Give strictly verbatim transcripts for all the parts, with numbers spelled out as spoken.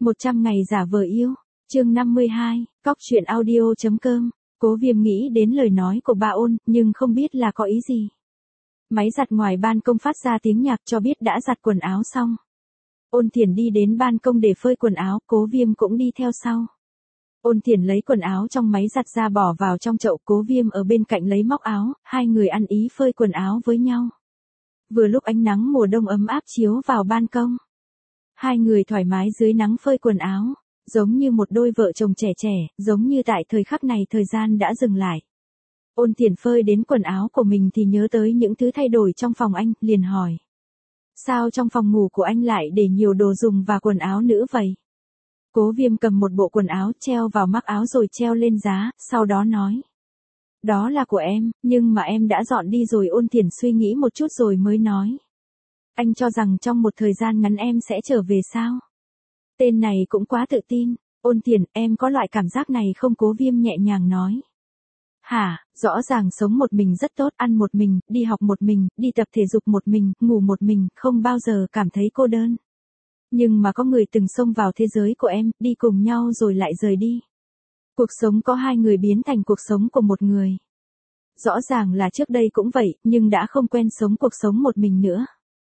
một trăm ngày giả vờ yêu, chương năm mươi hai, cóc truyện audio.com, Cố Viêm nghĩ đến lời nói của bà Ôn, nhưng không biết là có ý gì. Máy giặt ngoài ban công phát ra tiếng nhạc cho biết đã giặt quần áo xong. Ôn Thiển đi đến ban công để phơi quần áo, Cố Viêm cũng đi theo sau. Ôn Thiển lấy quần áo trong máy giặt ra bỏ vào trong chậu, Cố Viêm ở bên cạnh lấy móc áo, hai người ăn ý phơi quần áo với nhau. Vừa lúc ánh nắng mùa đông ấm áp chiếu vào ban công. Hai người thoải mái dưới nắng phơi quần áo, giống như một đôi vợ chồng trẻ trẻ, giống như tại thời khắc này thời gian đã dừng lại. Ôn Thiển phơi đến quần áo của mình thì nhớ tới những thứ thay đổi trong phòng anh, liền hỏi. Sao trong phòng ngủ của anh lại để nhiều đồ dùng và quần áo nữ vậy? Cố Viêm cầm một bộ quần áo treo vào mắc áo rồi treo lên giá, sau đó nói. Đó là của em, nhưng mà em đã dọn đi rồi. Ôn Thiển suy nghĩ một chút rồi mới nói. Anh cho rằng trong một thời gian ngắn em sẽ trở về sao? Tên này cũng quá tự tin. Ôn Thiển, em có loại cảm giác này không? Cố Viêm nhẹ nhàng nói. Hả, rõ ràng sống một mình rất tốt, ăn một mình, đi học một mình, đi tập thể dục một mình, ngủ một mình, không bao giờ cảm thấy cô đơn. Nhưng mà có người từng xông vào thế giới của em, đi cùng nhau rồi lại rời đi. Cuộc sống có hai người biến thành cuộc sống của một người. Rõ ràng là trước đây cũng vậy, nhưng đã không quen sống cuộc sống một mình nữa.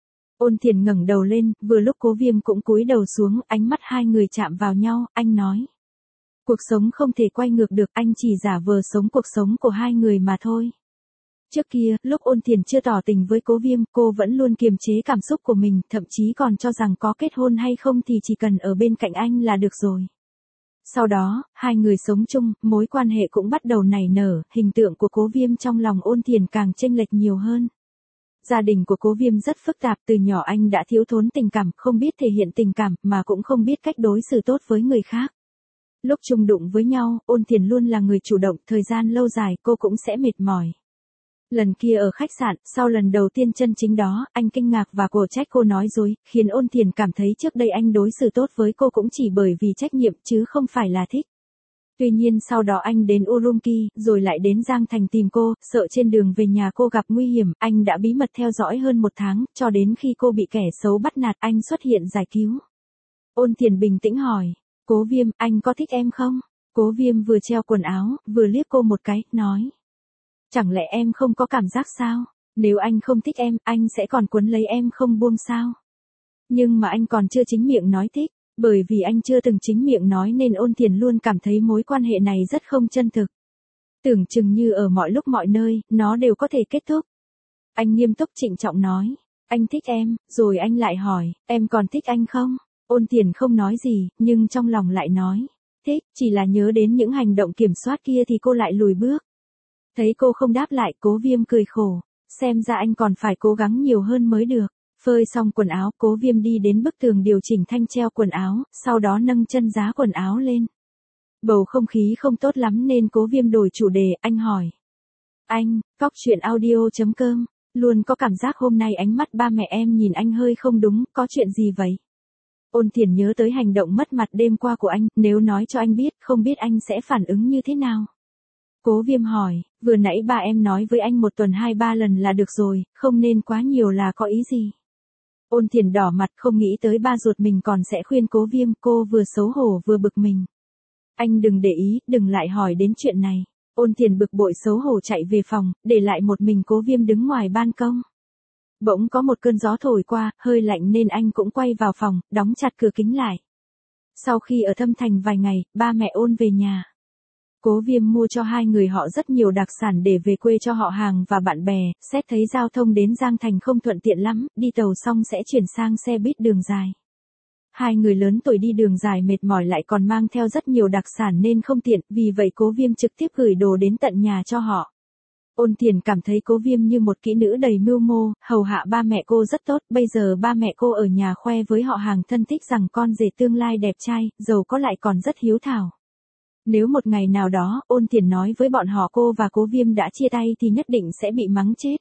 Ôn Thiển ngẩng đầu lên, vừa lúc Cố Viêm cũng cúi đầu xuống, ánh mắt hai người chạm vào nhau, anh nói. Cuộc sống không thể quay ngược được, anh chỉ giả vờ sống cuộc sống của hai người mà thôi. Trước kia, lúc Ôn Thiển chưa tỏ tình với Cố Viêm, cô vẫn luôn kiềm chế cảm xúc của mình, thậm chí còn cho rằng có kết hôn hay không thì chỉ cần ở bên cạnh anh là được rồi. Sau đó, hai người sống chung, mối quan hệ cũng bắt đầu nảy nở, hình tượng của Cố Viêm trong lòng Ôn Thiển càng chênh lệch nhiều hơn. Gia đình của Cố Viêm rất phức tạp, từ nhỏ anh đã thiếu thốn tình cảm, không biết thể hiện tình cảm, mà cũng không biết cách đối xử tốt với người khác. Lúc chung đụng với nhau, Ôn Thiển luôn là người chủ động, thời gian lâu dài cô cũng sẽ mệt mỏi. Lần kia ở khách sạn, sau lần đầu tiên chân chính đó, anh kinh ngạc và cổ trách cô nói dối, khiến Ôn Thiển cảm thấy trước đây anh đối xử tốt với cô cũng chỉ bởi vì trách nhiệm chứ không phải là thích. Tuy nhiên sau đó anh đến Urumqi, rồi lại đến Giang Thành tìm cô, sợ trên đường về nhà cô gặp nguy hiểm, anh đã bí mật theo dõi hơn một tháng, cho đến khi cô bị kẻ xấu bắt nạt, anh xuất hiện giải cứu. Ôn Thiển bình tĩnh hỏi, Cố Viêm, anh có thích em không? Cố Viêm vừa treo quần áo, vừa liếc cô một cái, nói. Chẳng lẽ em không có cảm giác sao? Nếu anh không thích em, anh sẽ còn quấn lấy em không buông sao? Nhưng mà anh còn chưa chính miệng nói thích, bởi vì anh chưa từng chính miệng nói nên Ôn Thiển luôn cảm thấy mối quan hệ này rất không chân thực. Tưởng chừng như ở mọi lúc mọi nơi, nó đều có thể kết thúc. Anh nghiêm túc trịnh trọng nói, anh thích em, rồi anh lại hỏi, em còn thích anh không? Ôn Thiển không nói gì, nhưng trong lòng lại nói, thích, chỉ là nhớ đến những hành động kiểm soát kia thì cô lại lùi bước. Thấy cô không đáp lại, Cố Viêm cười khổ, xem ra anh còn phải cố gắng nhiều hơn mới được. Phơi xong quần áo, Cố Viêm đi đến bức tường điều chỉnh thanh treo quần áo, sau đó nâng chân giá quần áo lên. Bầu không khí không tốt lắm nên Cố Viêm đổi chủ đề, anh hỏi. Anh, cóc truyện audio.com, luôn có cảm giác hôm nay ánh mắt ba mẹ em nhìn anh hơi không đúng, có chuyện gì vậy? Ôn Thiển nhớ tới hành động mất mặt đêm qua của anh, nếu nói cho anh biết, không biết anh sẽ phản ứng như thế nào? Cố Viêm hỏi, vừa nãy ba em nói với anh một tuần hai ba lần là được rồi, không nên quá nhiều là có ý gì? Ôn Thiển đỏ mặt không nghĩ tới ba ruột mình còn sẽ khuyên Cố Viêm, cô vừa xấu hổ vừa bực mình. Anh đừng để ý, đừng lại hỏi đến chuyện này. Ôn Thiển bực bội xấu hổ chạy về phòng, để lại một mình Cố Viêm đứng ngoài ban công. Bỗng có một cơn gió thổi qua, hơi lạnh nên anh cũng quay vào phòng, đóng chặt cửa kính lại. Sau khi ở Thâm Thành vài ngày, ba mẹ Ôn về nhà. Cố Viêm mua cho hai người họ rất nhiều đặc sản để về quê cho họ hàng và bạn bè, xét thấy giao thông đến Giang Thành không thuận tiện lắm, đi tàu xong sẽ chuyển sang xe buýt đường dài. Hai người lớn tuổi đi đường dài mệt mỏi lại còn mang theo rất nhiều đặc sản nên không tiện, vì vậy Cố Viêm trực tiếp gửi đồ đến tận nhà cho họ. Ôn Thiển cảm thấy Cố Viêm như một kỹ nữ đầy mưu mô, hầu hạ ba mẹ cô rất tốt, bây giờ ba mẹ cô ở nhà khoe với họ hàng thân thích rằng con rể tương lai đẹp trai, giàu có lại còn rất hiếu thảo. Nếu một ngày nào đó, Ôn Thiển nói với bọn họ cô và Cố Viêm đã chia tay thì nhất định sẽ bị mắng chết.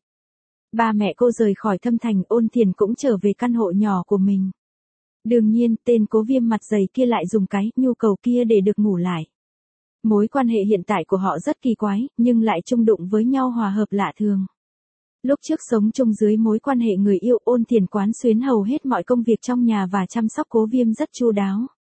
Ba mẹ cô rời khỏi Thâm Thành, Ôn Thiển cũng trở về căn hộ nhỏ của mình. Đương nhiên, tên Cố Viêm mặt dày kia lại dùng cái nhu cầu kia để được ngủ lại. Mối quan hệ hiện tại của họ rất kỳ quái, nhưng lại chung đụng với nhau hòa hợp lạ thường. Lúc trước sống chung dưới mối quan hệ người yêu, Ôn Thiển quán xuyến hầu hết mọi công việc trong nhà và chăm sóc Cố Viêm rất chu đáo.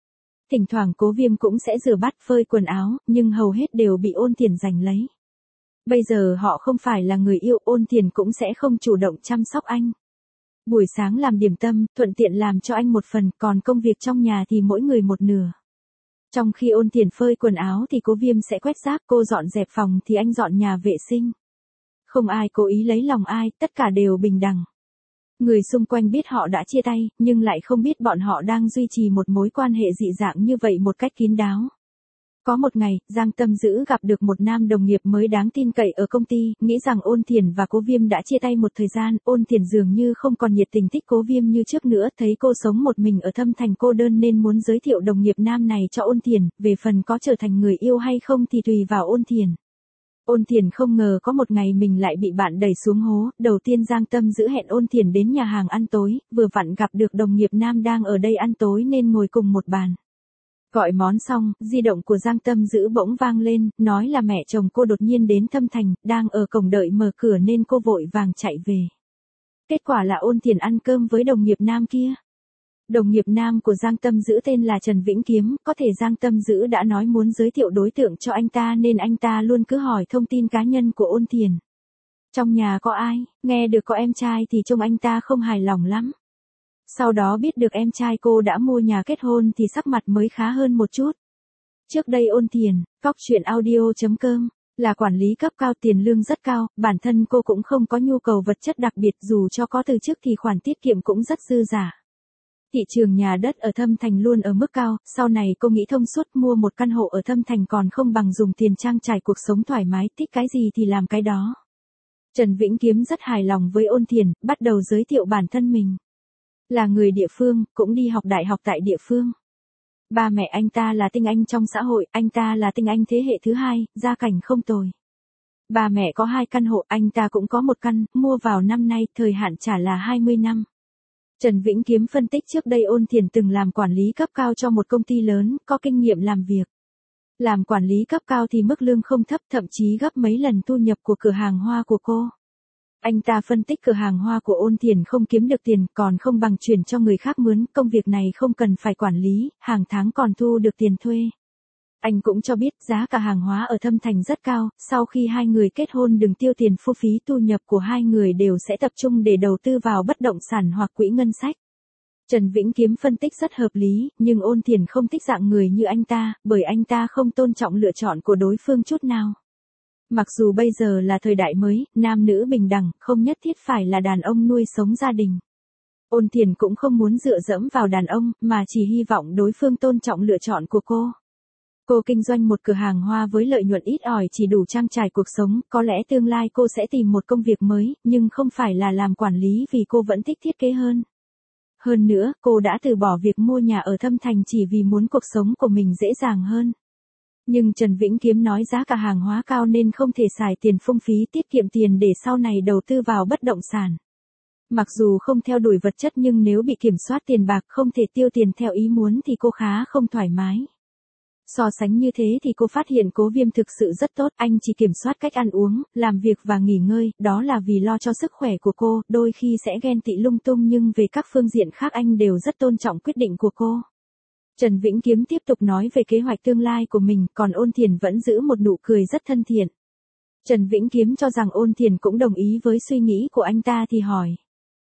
Thỉnh thoảng Cố Viêm cũng sẽ rửa bát phơi quần áo, nhưng hầu hết đều bị Ôn Thiển giành lấy. Bây giờ họ không phải là người yêu, Ôn Thiển cũng sẽ không chủ động chăm sóc anh. Buổi sáng làm điểm tâm, thuận tiện làm cho anh một phần, còn công việc trong nhà thì mỗi người một nửa. Trong khi Ôn Thiển phơi quần áo thì Cố Viêm sẽ quét rác, cô dọn dẹp phòng thì anh dọn nhà vệ sinh. Không ai cố ý lấy lòng ai, tất cả đều bình đẳng. Người xung quanh biết họ đã chia tay, nhưng lại không biết bọn họ đang duy trì một mối quan hệ dị dạng như vậy một cách kín đáo. Có một ngày, Giang Tâm Dữ gặp được một nam đồng nghiệp mới đáng tin cậy ở công ty, nghĩ rằng Ôn Thiển và Cố Viêm đã chia tay một thời gian, Ôn Thiển dường như không còn nhiệt tình thích Cố Viêm như trước nữa, thấy cô sống một mình ở Thâm Thành cô đơn nên muốn giới thiệu đồng nghiệp nam này cho Ôn Thiển, về phần có trở thành người yêu hay không thì tùy vào Ôn Thiển. Ôn Thiển không ngờ có một ngày mình lại bị bạn đẩy xuống hố, đầu tiên Giang Tâm Dữ hẹn Ôn Thiển đến nhà hàng ăn tối, vừa vặn gặp được đồng nghiệp nam đang ở đây ăn tối nên ngồi cùng một bàn. Gọi món xong, di động của Giang Tâm Dữ bỗng vang lên, nói là mẹ chồng cô đột nhiên đến Thâm Thành, đang ở cổng đợi mở cửa nên cô vội vàng chạy về. Kết quả là Ôn Thiển ăn cơm với đồng nghiệp nam kia. Đồng nghiệp nam của Giang Tâm Dữ tên là Trần Vĩnh Kiếm, có thể Giang Tâm Dữ đã nói muốn giới thiệu đối tượng cho anh ta nên anh ta luôn cứ hỏi thông tin cá nhân của Ôn Thiển. Trong nhà có ai, nghe được có em trai thì trông anh ta không hài lòng lắm. Sau đó biết được em trai cô đã mua nhà kết hôn thì sắc mặt mới khá hơn một chút. Trước đây Ôn Thiển, cóc truyện audio chấm com, là quản lý cấp cao tiền lương rất cao, bản thân cô cũng không có nhu cầu vật chất đặc biệt, dù cho có từ trước thì khoản tiết kiệm cũng rất dư giả. Thị trường nhà đất ở Thâm Thành luôn ở mức cao, sau này cô nghĩ thông suốt mua một căn hộ ở Thâm Thành còn không bằng dùng tiền trang trải cuộc sống thoải mái, thích cái gì thì làm cái đó. Trần Vĩnh Kiếm rất hài lòng với Ôn Thiển, bắt đầu giới thiệu bản thân mình. Là người địa phương, cũng đi học đại học tại địa phương. Ba mẹ anh ta là tinh anh trong xã hội, anh ta là tinh anh thế hệ thứ hai, gia cảnh không tồi. Ba mẹ có hai căn hộ, anh ta cũng có một căn, mua vào năm nay, thời hạn trả là hai mươi năm. Trần Vĩnh Kiếm phân tích trước đây Ôn Thiển từng làm quản lý cấp cao cho một công ty lớn, có kinh nghiệm làm việc. Làm quản lý cấp cao thì mức lương không thấp, thậm chí gấp mấy lần thu nhập của cửa hàng hoa của cô. Anh ta phân tích cửa hàng hoa của Ôn Thiển không kiếm được tiền, còn không bằng chuyển cho người khác mướn, công việc này không cần phải quản lý, hàng tháng còn thu được tiền thuê. Anh cũng cho biết giá cả hàng hóa ở Thâm Thành rất cao, sau khi hai người kết hôn đừng tiêu tiền phung phí, thu nhập của hai người đều sẽ tập trung để đầu tư vào bất động sản hoặc quỹ ngân sách. Trần Vĩnh Kiếm phân tích rất hợp lý, nhưng Ôn Thiển không thích dạng người như anh ta, bởi anh ta không tôn trọng lựa chọn của đối phương chút nào. Mặc dù bây giờ là thời đại mới, nam nữ bình đẳng, không nhất thiết phải là đàn ông nuôi sống gia đình. Ôn Thiển cũng không muốn dựa dẫm vào đàn ông, mà chỉ hy vọng đối phương tôn trọng lựa chọn của cô. Cô kinh doanh một cửa hàng hoa với lợi nhuận ít ỏi chỉ đủ trang trải cuộc sống, có lẽ tương lai cô sẽ tìm một công việc mới, nhưng không phải là làm quản lý vì cô vẫn thích thiết kế hơn. Hơn nữa, cô đã từ bỏ việc mua nhà ở Thâm Thành chỉ vì muốn cuộc sống của mình dễ dàng hơn. Nhưng Trần Vĩnh Kiếm nói giá cả hàng hóa cao nên không thể xài tiền phung phí, tiết kiệm tiền để sau này đầu tư vào bất động sản. Mặc dù không theo đuổi vật chất nhưng nếu bị kiểm soát tiền bạc không thể tiêu tiền theo ý muốn thì cô khá không thoải mái. So sánh như thế thì cô phát hiện Cố Viêm thực sự rất tốt, anh chỉ kiểm soát cách ăn uống, làm việc và nghỉ ngơi, đó là vì lo cho sức khỏe của cô, đôi khi sẽ ghen tị lung tung nhưng về các phương diện khác anh đều rất tôn trọng quyết định của cô. Trần Vĩnh Kiếm tiếp tục nói về kế hoạch tương lai của mình, còn Ôn Thiển vẫn giữ một nụ cười rất thân thiện. Trần Vĩnh Kiếm cho rằng Ôn Thiển cũng đồng ý với suy nghĩ của anh ta thì hỏi.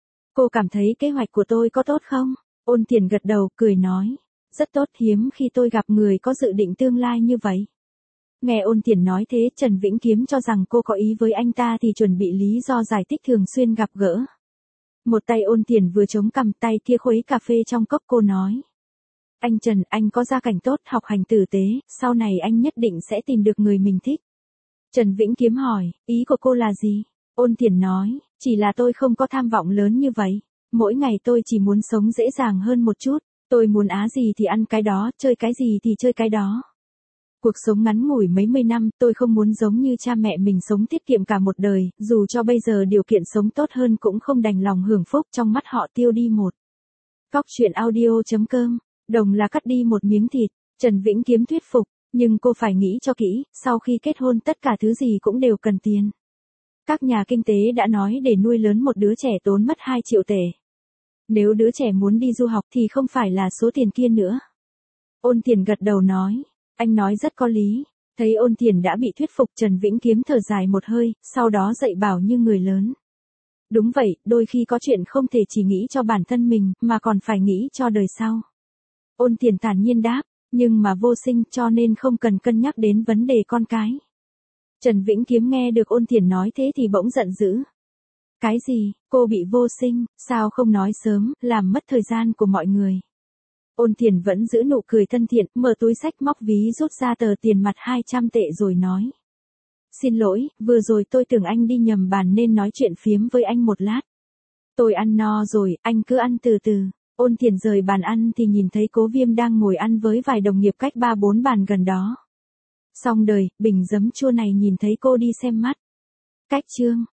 Cô cảm thấy kế hoạch của tôi có tốt không? Ôn Thiển gật đầu, cười nói. Rất tốt, hiếm khi tôi gặp người có dự định tương lai như vậy. Nghe Ôn Thiển nói thế, Trần Vĩnh Kiếm cho rằng cô có ý với anh ta thì chuẩn bị lý do giải thích thường xuyên gặp gỡ. Một tay Ôn Thiển vừa chống cằm, tay kia khuấy cà phê trong cốc, cô nói. Anh Trần, anh có gia cảnh tốt, học hành tử tế, sau này anh nhất định sẽ tìm được người mình thích. Trần Vĩnh Kiếm hỏi, ý của cô là gì? Ôn Thiển nói, chỉ là tôi không có tham vọng lớn như vậy. Mỗi ngày tôi chỉ muốn sống dễ dàng hơn một chút. Tôi muốn á gì thì ăn cái đó, chơi cái gì thì chơi cái đó. Cuộc sống ngắn ngủi mấy mươi năm, tôi không muốn giống như cha mẹ mình sống tiết kiệm cả một đời, dù cho bây giờ điều kiện sống tốt hơn cũng không đành lòng hưởng phúc, trong mắt họ tiêu đi một. Cóc truyện audio chấm com, đồng là cắt đi một miếng thịt, Trần Vĩnh Kiếm thuyết phục, nhưng cô phải nghĩ cho kỹ, sau khi kết hôn tất cả thứ gì cũng đều cần tiền. Các nhà kinh tế đã nói để nuôi lớn một đứa trẻ tốn mất hai triệu tệ. Nếu đứa trẻ muốn đi du học thì không phải là số tiền kia nữa. Ôn Thiển gật đầu nói, anh nói rất có lý. Thấy Ôn Thiển đã bị thuyết phục, Trần Vĩnh Kiếm thở dài một hơi, sau đó dạy bảo như người lớn. Đúng vậy, đôi khi có chuyện không thể chỉ nghĩ cho bản thân mình, mà còn phải nghĩ cho đời sau. Ôn Thiển thản nhiên đáp, nhưng mà vô sinh cho nên không cần cân nhắc đến vấn đề con cái. Trần Vĩnh Kiếm nghe được Ôn Thiển nói thế thì bỗng giận dữ. Cái gì, cô bị vô sinh, sao không nói sớm, làm mất thời gian của mọi người. Ôn Thiển vẫn giữ nụ cười thân thiện, mở túi xách móc ví rút ra tờ tiền mặt hai trăm tệ rồi nói. Xin lỗi, vừa rồi tôi tưởng anh đi nhầm bàn nên nói chuyện phiếm với anh một lát. Tôi ăn no rồi, anh cứ ăn từ từ. Ôn Thiển rời bàn ăn thì nhìn thấy Cố Viêm đang ngồi ăn với vài đồng nghiệp cách ba bốn bàn gần đó. Xong đời, bình giấm chua này nhìn thấy cô đi xem mắt. Cách chương.